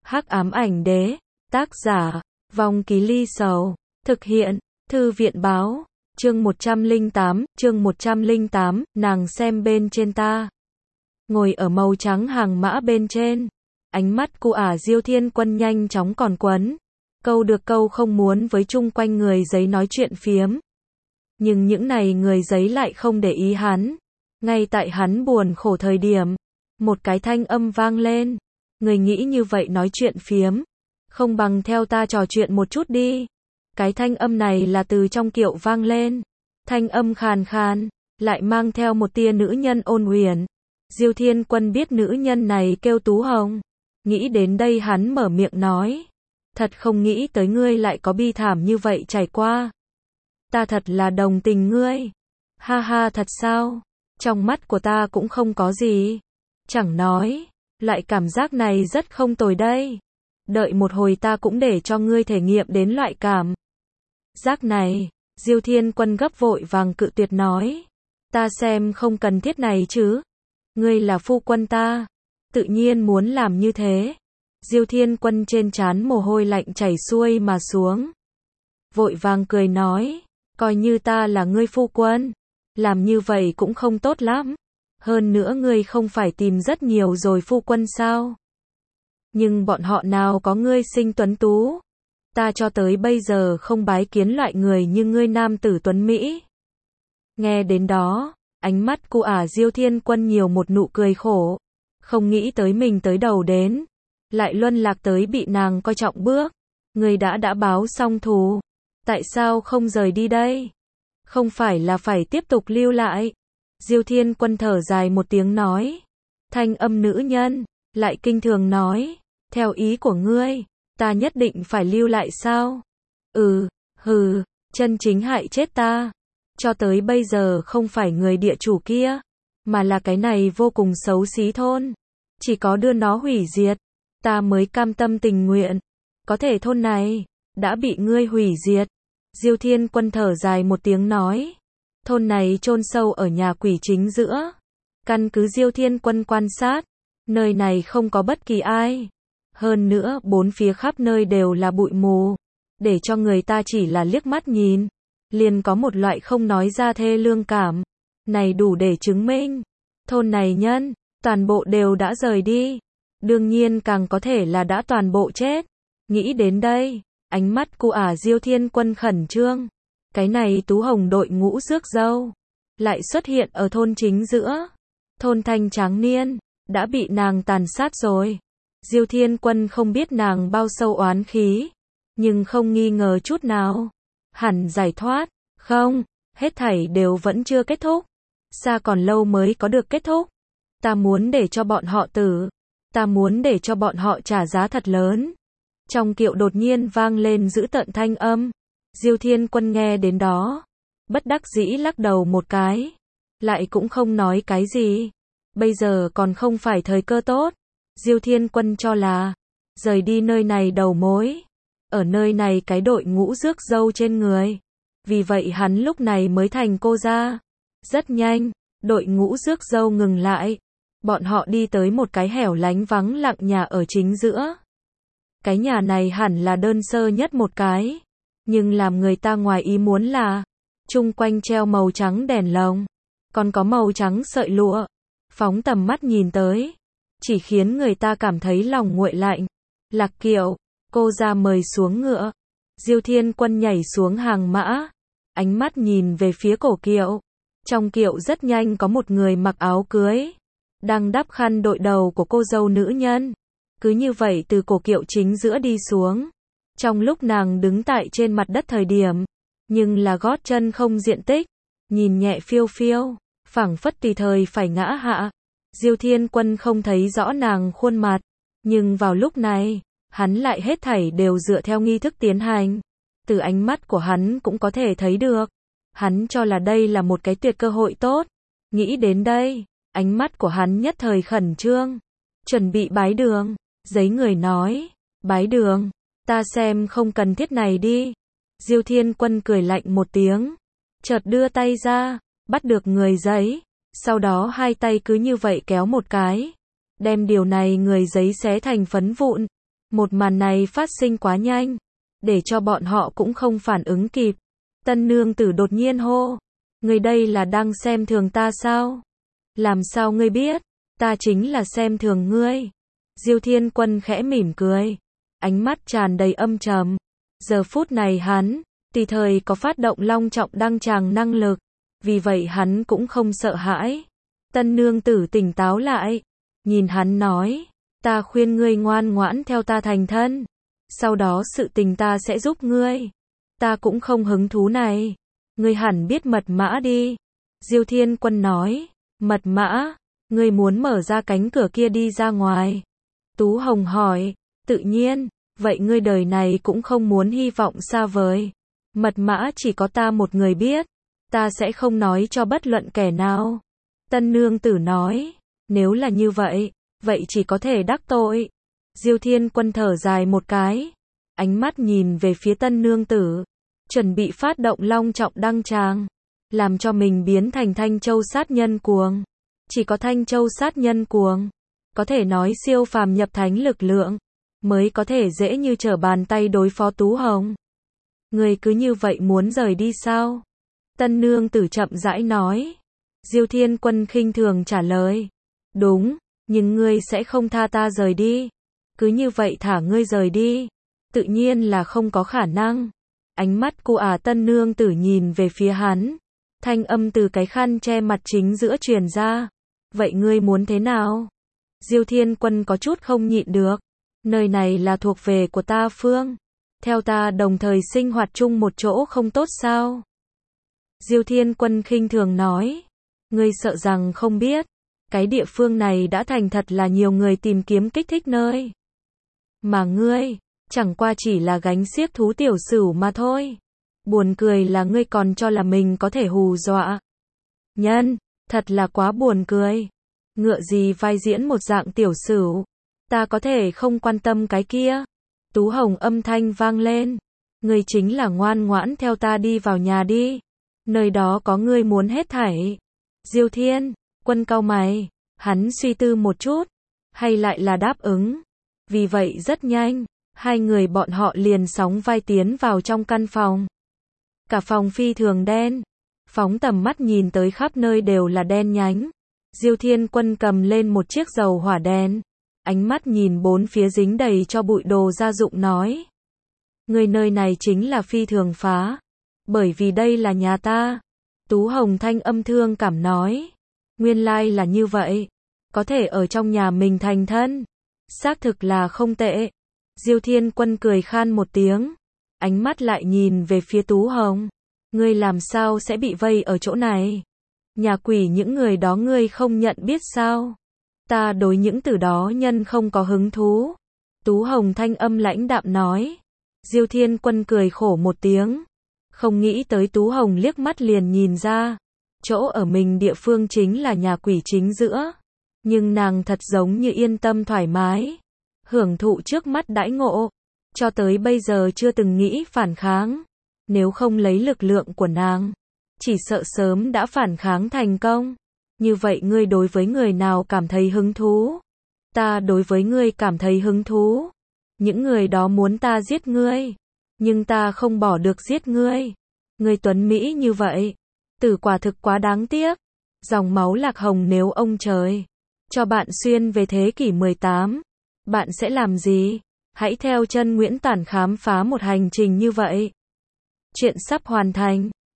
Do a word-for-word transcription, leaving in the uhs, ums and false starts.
Hắc ám ảnh đế, tác giả, Vong Ký Ly Sầu, thực hiện, Thư viện báo, chương một trăm lẻ tám, chương một trăm lẻ tám, nàng xem bên trên ta. Ngồi ở màu trắng hàng mã bên trên, ánh mắt cu ả Diêu Thiên Quân nhanh chóng còn quấn, câu được câu không muốn với chung quanh người giấy nói chuyện phiếm. Nhưng những này người giấy lại không để ý hắn. Ngay tại hắn buồn khổ thời điểm, một cái thanh âm vang lên. Người nghĩ như vậy nói chuyện phiếm, không bằng theo ta trò chuyện một chút đi. Cái thanh âm này là từ trong kiệu vang lên. Thanh âm khàn khàn, lại mang theo một tia nữ nhân ôn huyền. Diêu Thiên Quân biết nữ nhân này kêu Tú Hồng. Nghĩ đến đây hắn mở miệng nói. Thật không nghĩ tới ngươi lại có bi thảm như vậy trải qua. Ta thật là đồng tình ngươi. Ha ha, thật sao? Trong mắt của ta cũng không có gì. Chẳng nói, loại cảm giác này rất không tồi đây. Đợi một hồi ta cũng để cho ngươi thể nghiệm đến loại cảm giác này. Diêu Thiên Quân gấp vội vàng cự tuyệt nói. Ta xem không cần thiết này chứ. Ngươi là phu quân ta, tự nhiên muốn làm như thế. Diêu Thiên Quân trên trán mồ hôi lạnh chảy xuôi mà xuống. Vội vàng cười nói, coi như ta là ngươi phu quân, làm như vậy cũng không tốt lắm. Hơn nữa ngươi không phải tìm rất nhiều rồi phu quân sao? Nhưng bọn họ nào có ngươi xinh tuấn tú. Ta cho tới bây giờ không bái kiến loại người như ngươi nam tử tuấn Mỹ. Nghe đến đó, ánh mắt cu ả Diêu Thiên Quân nhiều một nụ cười khổ. Không nghĩ tới mình tới đầu đến, lại luân lạc tới bị nàng coi trọng bước. Ngươi đã đã báo xong thù, tại sao không rời đi đây? Không phải là phải tiếp tục lưu lại. Diêu Thiên Quân thở dài một tiếng nói. Thanh âm nữ nhân, lại kinh thường nói. Theo ý của ngươi, ta nhất định phải lưu lại sao? Ừ, hừ, chân chính hại chết ta. Cho tới bây giờ không phải người địa chủ kia, mà là cái này vô cùng xấu xí thôn. Chỉ có đưa nó hủy diệt, ta mới cam tâm tình nguyện. Có thể thôn này, đã bị ngươi hủy diệt. Diêu Thiên Quân thở dài một tiếng nói. Thôn này chôn sâu ở nhà quỷ chính giữa. Căn cứ Diêu Thiên Quân quan sát, nơi này không có bất kỳ ai. Hơn nữa bốn phía khắp nơi đều là bụi mù, để cho người ta chỉ là liếc mắt nhìn, liền có một loại không nói ra thê lương cảm. Này đủ để chứng minh, thôn này nhân, toàn bộ đều đã rời đi. Đương nhiên càng có thể là đã toàn bộ chết. Nghĩ đến đây, ánh mắt cu ả Diêu Thiên Quân khẩn trương. Cái này Tú Hồng đội ngũ rước dâu, lại xuất hiện ở thôn chính giữa. Thôn thanh tráng niên, đã bị nàng tàn sát rồi. Diêu Thiên Quân không biết nàng bao sâu oán khí, nhưng không nghi ngờ chút nào. Hẳn giải thoát, không, hết thảy đều vẫn chưa kết thúc. Xa còn lâu mới có được kết thúc. Ta muốn để cho bọn họ tử. Ta muốn để cho bọn họ trả giá thật lớn. Trong kiệu đột nhiên vang lên dữ tợn thanh âm. Diêu Thiên Quân nghe đến đó, bất đắc dĩ lắc đầu một cái, lại cũng không nói cái gì. Bây giờ còn không phải thời cơ tốt. Diêu Thiên Quân cho là rời đi nơi này đầu mối, ở nơi này cái đội ngũ rước dâu trên người. Vì vậy hắn lúc này mới thành cô ra. Rất nhanh, đội ngũ rước dâu ngừng lại. Bọn họ đi tới một cái hẻo lánh vắng lặng nhà ở chính giữa. Cái nhà này hẳn là đơn sơ nhất một cái. Nhưng làm người ta ngoài ý muốn là, chung quanh treo màu trắng đèn lồng, còn có màu trắng sợi lụa. Phóng tầm mắt nhìn tới, chỉ khiến người ta cảm thấy lòng nguội lạnh. Lạc kiệu, cô ra mời xuống ngựa. Diêu Thiên Quân nhảy xuống hàng mã, ánh mắt nhìn về phía cổ kiệu. Trong kiệu rất nhanh có một người mặc áo cưới, đang đắp khăn đội đầu của cô dâu nữ nhân. Cứ như vậy từ cổ kiệu chính giữa đi xuống. Trong lúc nàng đứng tại trên mặt đất thời điểm, nhưng là gót chân không diện tích, nhìn nhẹ phiêu phiêu, phảng phất tùy thời phải ngã hạ. Diêu Thiên Quân không thấy rõ nàng khuôn mặt, nhưng vào lúc này, hắn lại hết thảy đều dựa theo nghi thức tiến hành. Từ ánh mắt của hắn cũng có thể thấy được, hắn cho là đây là một cái tuyệt cơ hội tốt. Nghĩ đến đây, ánh mắt của hắn nhất thời khẩn trương, chuẩn bị bái đường. Giấy người nói, bái đường, ta xem không cần thiết này đi. Diêu Thiên Quân cười lạnh một tiếng, chợt đưa tay ra, bắt được người giấy, sau đó hai tay cứ như vậy kéo một cái, đem điều này người giấy xé thành phấn vụn. Một màn này phát sinh quá nhanh, để cho bọn họ cũng không phản ứng kịp. Tân nương tử đột nhiên hô, ngươi đây là đang xem thường ta sao? Làm sao ngươi biết? Ta chính là xem thường ngươi. Diêu Thiên Quân khẽ mỉm cười, ánh mắt tràn đầy âm trầm. Giờ phút này hắn, tùy thời có phát động long trọng đăng tràng năng lực, vì vậy hắn cũng không sợ hãi. Tân nương tử tỉnh táo lại, nhìn hắn nói, ta khuyên ngươi ngoan ngoãn theo ta thành thân, sau đó sự tình ta sẽ giúp ngươi. Ta cũng không hứng thú này, ngươi hẳn biết mật mã đi. Diêu Thiên Quân nói, mật mã, ngươi muốn mở ra cánh cửa kia đi ra ngoài. Tú Hồng hỏi, tự nhiên, vậy ngươi đời này cũng không muốn hy vọng xa vời. Mật mã chỉ có ta một người biết, ta sẽ không nói cho bất luận kẻ nào. Tân nương tử nói, nếu là như vậy, vậy chỉ có thể đắc tội. Diêu Thiên Quân thở dài một cái, ánh mắt nhìn về phía tân nương tử, chuẩn bị phát động long trọng đăng tràng, làm cho mình biến thành Thanh Châu sát nhân cuồng. Chỉ có Thanh Châu sát nhân cuồng, có thể nói siêu phàm nhập thánh lực lượng, mới có thể dễ như trở bàn tay đối phó Tú Hồng. Người cứ như vậy muốn rời đi sao? Tân nương tử chậm rãi nói. Diêu Thiên Quân khinh thường trả lời, đúng, nhưng ngươi sẽ không tha ta rời đi. Cứ như vậy thả ngươi rời đi, tự nhiên là không có khả năng. Ánh mắt của ả tân nương tử nhìn về phía hắn, thanh âm từ cái khăn che mặt chính giữa truyền ra. Vậy ngươi muốn thế nào? Diêu Thiên Quân có chút không nhịn được. Nơi này là thuộc về của ta Phương. Theo ta đồng thời sinh hoạt chung một chỗ không tốt sao? Diêu Thiên Quân khinh thường nói. Ngươi sợ rằng không biết. Cái địa phương này đã thành thật là nhiều người tìm kiếm kích thích nơi. Mà ngươi, chẳng qua chỉ là gánh xiếc thú tiểu sửu mà thôi. Buồn cười là ngươi còn cho là mình có thể hù dọa nhân, thật là quá buồn cười. Ngựa gì vai diễn một dạng tiểu sửu, ta có thể không quan tâm cái kia. Tú Hồng âm thanh vang lên, ngươi chính là ngoan ngoãn theo ta đi vào nhà đi, nơi đó có ngươi muốn hết thảy. Diêu Thiên Quân cau mày, hắn suy tư một chút, hay lại là đáp ứng. Vì vậy rất nhanh, hai người bọn họ liền sóng vai tiến vào trong căn phòng. Cả phòng phi thường đen, phóng tầm mắt nhìn tới khắp nơi đều là đen nhánh. Diêu Thiên Quân cầm lên một chiếc dầu hỏa đèn, ánh mắt nhìn bốn phía dính đầy cho bụi đồ gia dụng nói. Người nơi này chính là phi thường phá, bởi vì đây là nhà ta. Tú Hồng thanh âm thương cảm nói. Nguyên lai là như vậy, có thể ở trong nhà mình thành thân, xác thực là không tệ. Diêu Thiên Quân cười khan một tiếng, ánh mắt lại nhìn về phía Tú Hồng. Ngươi làm sao sẽ bị vây ở chỗ này? Nhà quỷ những người đó ngươi không nhận biết sao? Ta đối những từ đó nhân không có hứng thú. Tú Hồng thanh âm lãnh đạm nói. Diêu Thiên Quân cười khổ một tiếng, không nghĩ tới Tú Hồng liếc mắt liền nhìn ra, chỗ ở mình địa phương chính là nhà quỷ chính giữa. Nhưng nàng thật giống như yên tâm thoải mái, hưởng thụ trước mắt đãi ngộ, cho tới bây giờ chưa từng nghĩ phản kháng. Nếu không lấy lực lượng của nàng, chỉ sợ sớm đã phản kháng thành công. Như vậy ngươi đối với người nào cảm thấy hứng thú? Ta đối với ngươi cảm thấy hứng thú. Những người đó muốn ta giết ngươi, nhưng ta không bỏ được giết ngươi. Ngươi tuấn mỹ như vậy, tử quả thực quá đáng tiếc. Dòng máu lạc hồng nếu ông trời cho bạn xuyên về thế kỷ mười tám, bạn sẽ làm gì? Hãy theo chân Nguyễn Tản khám phá một hành trình như vậy. Chuyện sắp hoàn thành.